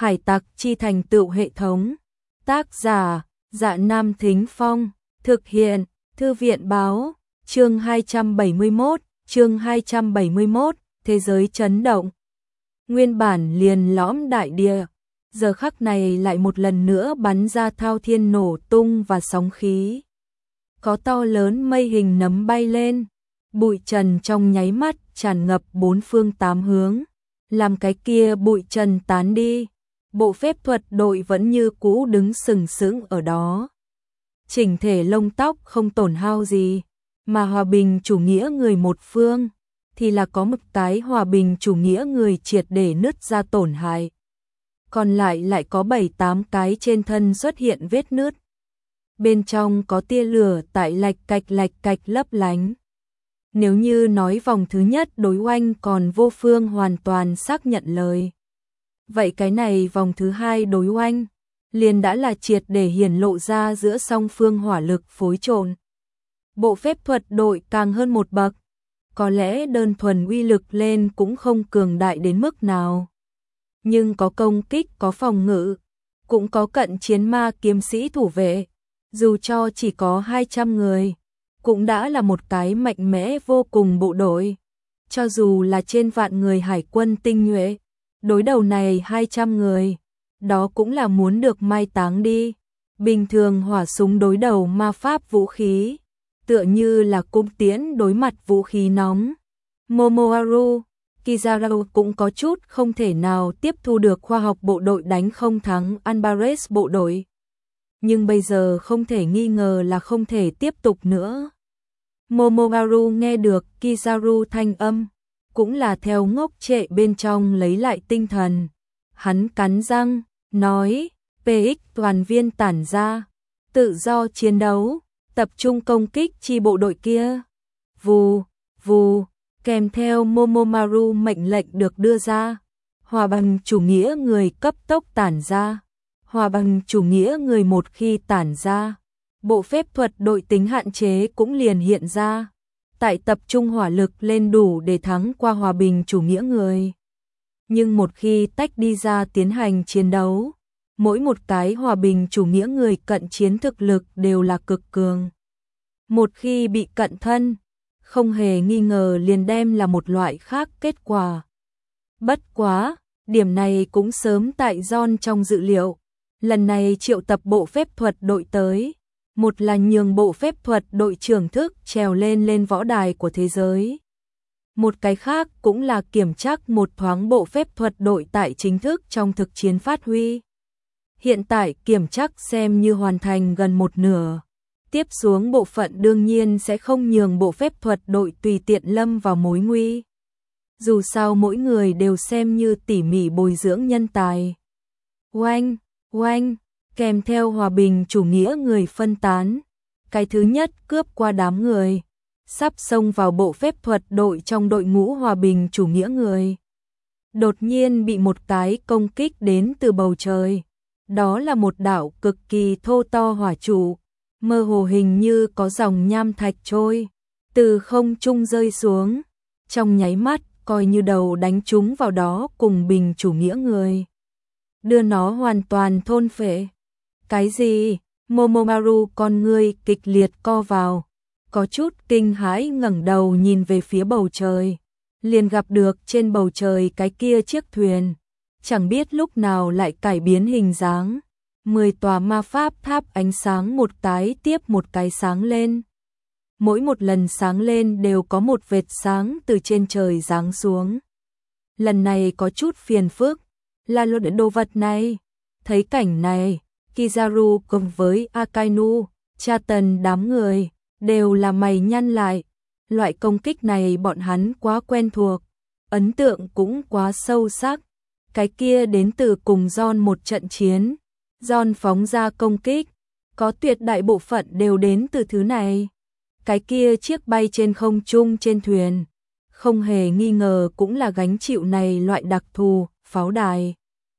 Hải tặc chi thành tựu hệ thống. Tác giả, Dạ Nam Thính Phong. Thực hiện, Thư viện Báo. Chương 271, Thế giới chấn động. Nguyên bản liền lõm đại địa, giờ khắc này lại một lần nữa bắn ra thao thiên nổ tung và sóng khí. Có to lớn mây hình nấm bay lên, bụi trần trong nháy mắt tràn ngập bốn phương tám hướng, làm cái kia bụi trần tán đi. Bộ phép thuật đội vẫn như cũ đứng sừng sững ở đó. Chỉnh thể lông tóc không tổn hao gì, mà hòa bình chủ nghĩa người một phương thì là có một cái hòa bình chủ nghĩa người triệt để nứt ra tổn hại. Còn lại có 7-8 cái trên thân xuất hiện vết nứt. Bên trong có tia lửa tại lạch cạch lấp lánh. Nếu như nói vòng thứ nhất đối oanh còn vô phương hoàn toàn xác nhận lời, vậy cái này vòng thứ hai đối oanh liền đã là triệt để hiển lộ ra giữa song phương hỏa lực phối trộn. Bộ phép thuật đội càng hơn một bậc, có lẽ đơn thuần uy lực lên cũng không cường đại đến mức nào, nhưng có công kích, có phòng ngự, cũng có cận chiến ma kiếm sĩ thủ vệ, dù cho chỉ có 200 người, cũng đã là một cái mạnh mẽ vô cùng bộ đội. Cho dù là trên vạn người hải quân tinh nhuệ, đối đầu này 200 người, đó cũng là muốn được mai táng đi. Bình thường hỏa súng đối đầu ma pháp vũ khí, tựa như là cung tiễn đối mặt vũ khí nóng. Momoharu, Kizaru cũng có chút không thể nào tiếp thu được khoa học bộ đội đánh không thắng Alvarez bộ đội. Nhưng bây giờ không thể nghi ngờ là không thể tiếp tục nữa. Momoharu nghe được Kizaru thanh âm, cũng là theo ngốc trệ bên trong lấy lại tinh thần. Hắn cắn răng, nói, PX toàn viên tản ra, tự do chiến đấu, tập trung công kích chi bộ đội kia. Vù, vù, kèm theo Momomaru mệnh lệnh được đưa ra. Hòa bằng chủ nghĩa người cấp tốc tản ra. Hòa bằng chủ nghĩa người một khi tản ra, bộ phép thuật đội tính hạn chế cũng liền hiện ra. Tại tập trung hỏa lực lên đủ để thắng qua hòa bình chủ nghĩa người. Nhưng một khi tách đi ra tiến hành chiến đấu, mỗi một cái hòa bình chủ nghĩa người cận chiến thực lực đều là cực cường. Một khi bị cận thân, không hề nghi ngờ liền đem là một loại khác kết quả. Bất quá, điểm này cũng sớm tại John trong dự liệu. Lần này triệu tập bộ phép thuật đội tới, một là nhường bộ phép thuật đội trưởng thức trèo lên võ đài của thế giới. Một cái khác cũng là kiểm trắc một thoáng bộ phép thuật đội tại chính thức trong thực chiến phát huy. Hiện tại kiểm trắc xem như hoàn thành gần một nửa. Tiếp xuống bộ phận đương nhiên sẽ không nhường bộ phép thuật đội tùy tiện lâm vào mối nguy. Dù sao mỗi người đều xem như tỉ mỉ bồi dưỡng nhân tài. Oanh, oanh, kèm theo hòa bình chủ nghĩa người phân tán. Cái thứ nhất cướp qua đám người, sắp xông vào bộ phép thuật đội trong đội ngũ hòa bình chủ nghĩa người. Đột nhiên bị một cái công kích đến từ bầu trời. Đó là một đạo cực kỳ thô to hỏa trụ, mơ hồ hình như có dòng nham thạch trôi từ không trung rơi xuống, trong nháy mắt coi như đầu đánh trúng vào đó cùng bình chủ nghĩa người, đưa nó hoàn toàn thôn phệ. Cái gì? Momomaru con ngươi kịch liệt co vào, có chút kinh hãi ngẩng đầu nhìn về phía bầu trời, liền gặp được trên bầu trời cái kia chiếc thuyền, chẳng biết lúc nào lại cải biến hình dáng. 10 tòa ma pháp tháp ánh sáng một cái tiếp một cái sáng lên. Mỗi một lần sáng lên đều có một vệt sáng từ trên trời giáng xuống. Lần này có chút phiền phức, là đồ vật này. Thấy cảnh này, Kizaru cùng với Akainu, cha tần đám người, đều là mày nhăn lại. Loại công kích này bọn hắn quá quen thuộc, ấn tượng cũng quá sâu sắc. Cái kia đến từ cùng John một trận chiến. John phóng ra công kích, có tuyệt đại bộ phận đều đến từ thứ này. Cái kia chiếc bay trên không trung trên thuyền, không hề nghi ngờ cũng là gánh chịu này loại đặc thù, pháo đài.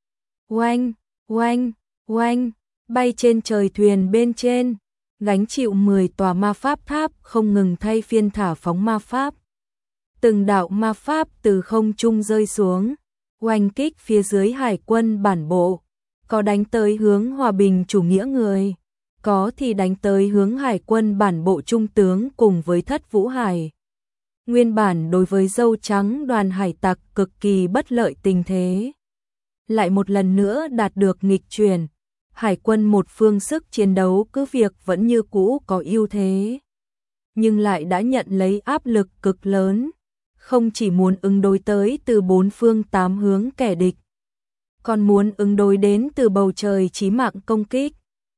Oanh, oanh, oanh, bay trên trời thuyền bên trên, gánh chịu 10 tòa ma pháp tháp không ngừng thay phiên thả phóng ma pháp. Từng đạo ma pháp từ không trung rơi xuống. oanh kích phía dưới hải quân bản bộ, có đánh tới hướng hòa bình chủ nghĩa người, có thì đánh tới hướng hải quân bản bộ trung tướng cùng với Thất Vũ Hải. Nguyên bản đối với dâu trắng đoàn hải tặc cực kỳ bất lợi tình thế. Lại một lần nữa đạt được nghịch chuyển, hải quân một phương sức chiến đấu cứ việc vẫn như cũ có ưu thế. Nhưng lại đã nhận lấy áp lực cực lớn, không chỉ muốn ứng đối tới từ bốn phương tám hướng kẻ địch, còn muốn ứng đối đến từ bầu trời chí mạng công kích.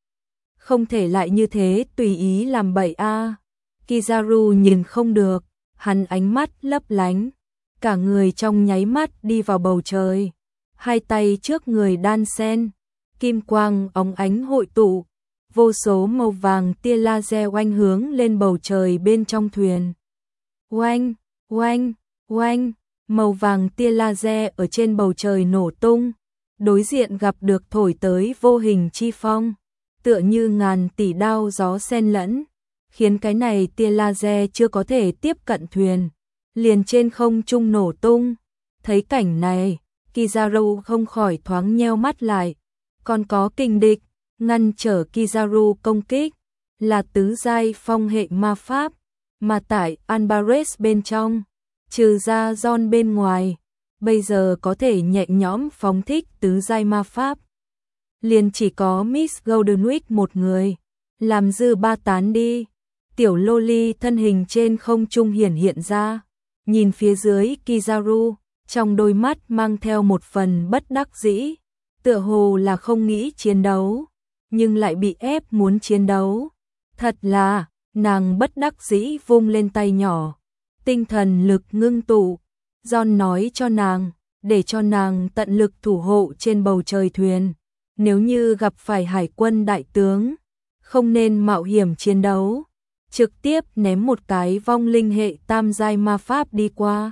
Không thể lại như thế tùy ý làm bậy a. Kizaru nhìn không được, hắn ánh mắt lấp lánh, cả người trong nháy mắt đi vào bầu trời, hai tay trước người đan sen, kim quang óng ánh hội tụ, vô số màu vàng tia laser oanh hướng lên bầu trời bên trong thuyền. Oanh, oanh, oanh, màu vàng tia laser ở trên bầu trời nổ tung, đối diện gặp được thổi tới vô hình chi phong, tựa như ngàn tỷ đao gió xen lẫn, khiến cái này tia laser chưa có thể tiếp cận thuyền, liền trên không trung nổ tung. Thấy cảnh này, Kizaru không khỏi thoáng nheo mắt lại, còn có kình địch ngăn trở Kizaru công kích, là tứ giai phong hệ ma pháp, mà tại Albares bên trong, trừ ra John bên ngoài, bây giờ có thể nhẹ nhõm phóng thích tứ giai ma pháp. Liền chỉ có Miss Goldenwick một người, làm dư ba tán đi. Tiểu Loli thân hình trên không trung hiện ra, nhìn phía dưới Kizaru, trong đôi mắt mang theo một phần bất đắc dĩ, tựa hồ là không nghĩ chiến đấu, nhưng lại bị ép muốn chiến đấu. Thật là, nàng bất đắc dĩ vung lên tay nhỏ, tinh thần lực ngưng tụ, John nói cho nàng, để cho nàng tận lực thủ hộ trên bầu trời thuyền, nếu như gặp phải hải quân đại tướng, không nên mạo hiểm chiến đấu, trực tiếp ném một cái vong linh hệ tam giai ma pháp đi qua.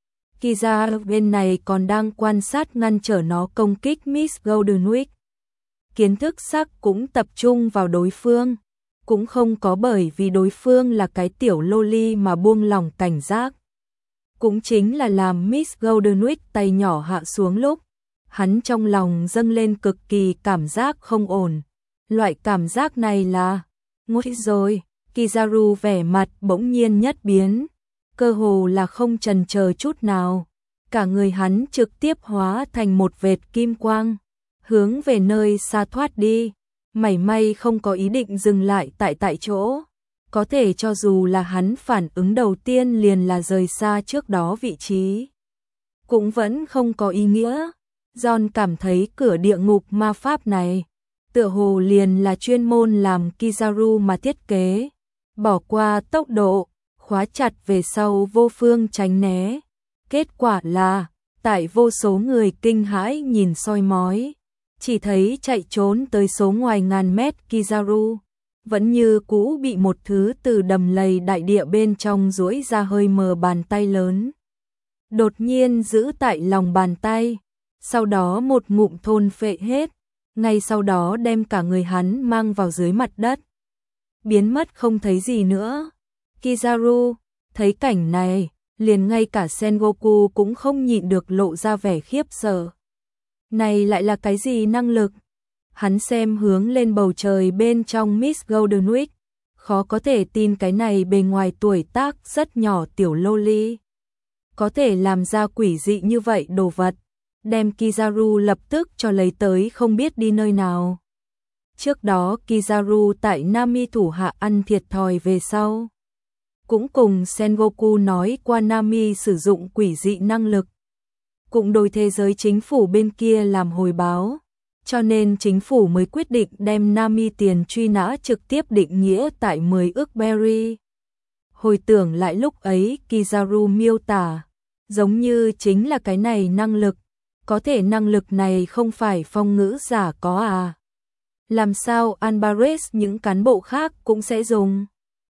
Kiza bên này còn đang quan sát ngăn trở nó công kích Miss Goldenwick. Kiến thức sắc cũng tập trung vào đối phương, cũng không có bởi vì đối phương là cái tiểu loli mà buông lỏng cảnh giác. Cũng chính là làm Miss Goldenwick tay nhỏ hạ xuống lúc, hắn trong lòng dâng lên cực kỳ cảm giác không ổn. Loại cảm giác này là, ngốc rồi, Kizaru vẻ mặt bỗng nhiên nhất biến, cơ hồ là không chần chờ chút nào. Cả người hắn trực tiếp hóa thành một vệt kim quang, hướng về nơi xa thoát đi, mảy may không có ý định dừng lại tại chỗ. Có thể cho dù là hắn phản ứng đầu tiên liền là rời xa trước đó vị trí, cũng vẫn không có ý nghĩa. John cảm thấy cửa địa ngục ma pháp này, tựa hồ liền là chuyên môn làm Kizaru mà thiết kế, bỏ qua tốc độ, khóa chặt về sau vô phương tránh né. Kết quả là, tại vô số người kinh hãi nhìn soi mói, chỉ thấy chạy trốn tới số ngoài ngàn mét Kizaru, vẫn như cũ bị một thứ từ đầm lầy đại địa bên trong duỗi ra hơi mờ bàn tay lớn. Đột nhiên giữ tại lòng bàn tay, sau đó một ngụm thôn phệ hết, ngay sau đó đem cả người hắn mang vào dưới mặt đất, biến mất không thấy gì nữa. Kizaru thấy cảnh này, liền ngay cả Sengoku cũng không nhịn được lộ ra vẻ khiếp sợ. Này lại là cái gì năng lực? Hắn xem hướng lên bầu trời bên trong Miss Goldenwick, khó có thể tin cái này bề ngoài tuổi tác rất nhỏ tiểu loli có thể làm ra quỷ dị như vậy đồ vật, đem Kizaru lập tức cho lấy tới không biết đi nơi nào. Trước đó Kizaru tại Nami thủ hạ ăn thiệt thòi về sau, cũng cùng Sengoku nói qua Nami sử dụng quỷ dị năng lực, cũng đối thế giới chính phủ bên kia làm hồi báo, cho nên chính phủ mới quyết định đem Nami tiền truy nã trực tiếp định nghĩa tại 10 ức berry. Hồi tưởng lại lúc ấy Kizaru miêu tả, giống như chính là cái này năng lực, có thể năng lực này không phải phong ngữ giả có à? Làm sao Albares những cán bộ khác cũng sẽ dùng?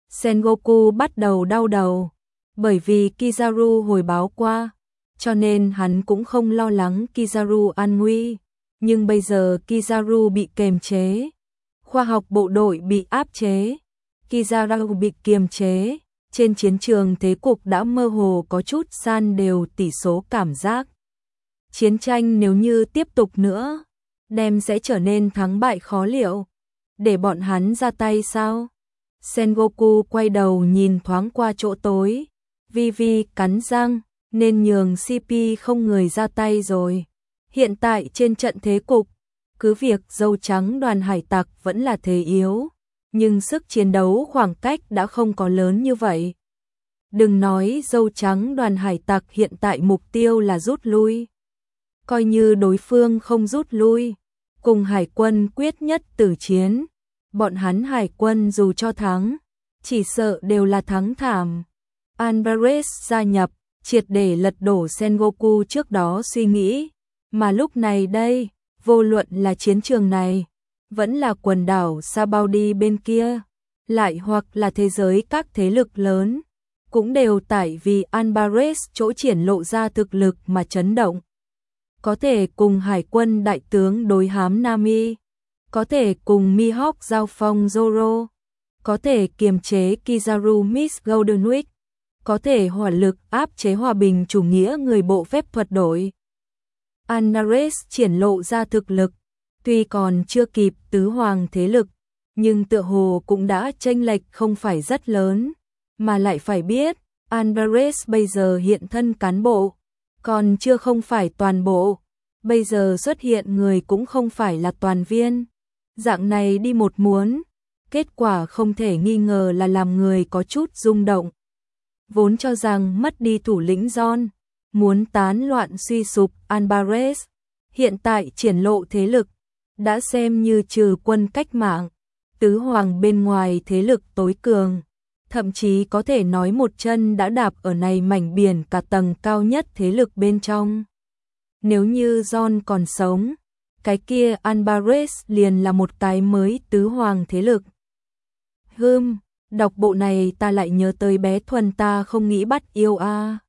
Sengoku bắt đầu đau đầu, bởi vì Kizaru hồi báo qua, cho nên hắn cũng không lo lắng Kizaru an nguy, nhưng bây giờ Kizaru bị kiềm chế, khoa học bộ đội bị áp chế, Kizaru bị kiềm chế, trên chiến trường thế cục đã mơ hồ có chút san đều tỷ số cảm giác. chiến tranh nếu như tiếp tục nữa, đem sẽ trở nên thắng bại khó liệu. Để bọn hắn ra tay sao? Sengoku quay đầu nhìn thoáng qua chỗ tối. Vivi cắn răng, nên nhường CP không người ra tay rồi. Hiện tại trên trận thế cục, cứ việc dâu trắng đoàn hải tặc vẫn là thế yếu, nhưng sức chiến đấu khoảng cách đã không có lớn như vậy. Đừng nói dâu trắng đoàn hải tặc hiện tại mục tiêu là rút lui. Coi như đối phương không rút lui, cùng hải quân quyết nhất tử chiến, bọn hắn hải quân dù cho thắng, chỉ sợ đều là thắng thảm. Alvarez gia nhập, triệt để lật đổ Sengoku trước đó suy nghĩ, mà lúc này đây, vô luận là chiến trường này, vẫn là quần đảo Sabaudi bên kia, lại hoặc là thế giới các thế lực lớn, cũng đều tại vì Alvarez chỗ triển lộ ra thực lực mà chấn động. Có thể cùng hải quân đại tướng đối hám Nami, có thể cùng Mihawk giao phong Zoro, có thể kiềm chế Kizaru Miss Goldenwick, có thể hỏa lực áp chế hòa bình chủ nghĩa người bộ phép thuật đổi. Alvarez triển lộ ra thực lực, tuy còn chưa kịp tứ hoàng thế lực, nhưng tựa hồ cũng đã chênh lệch không phải rất lớn, mà lại phải biết, Alvarez bây giờ hiện thân cán bộ, còn chưa không phải toàn bộ, bây giờ xuất hiện người cũng không phải là toàn viên. Dạng này đi một muốn, kết quả không thể nghi ngờ là làm người có chút rung động. Vốn cho rằng mất đi thủ lĩnh John, muốn tán loạn suy sụp Alvarez, hiện tại triển lộ thế lực, đã xem như trừ quân cách mạng, tứ hoàng bên ngoài thế lực tối cường, thậm chí có thể nói một chân đã đạp ở này mảnh biển cả tầng cao nhất thế lực bên trong. Nếu như John còn sống, cái kia Alvarez liền là một cái mới tứ hoàng thế lực. Đọc bộ này ta lại nhớ tới bé Thuần ta không nghĩ bắt yêu a.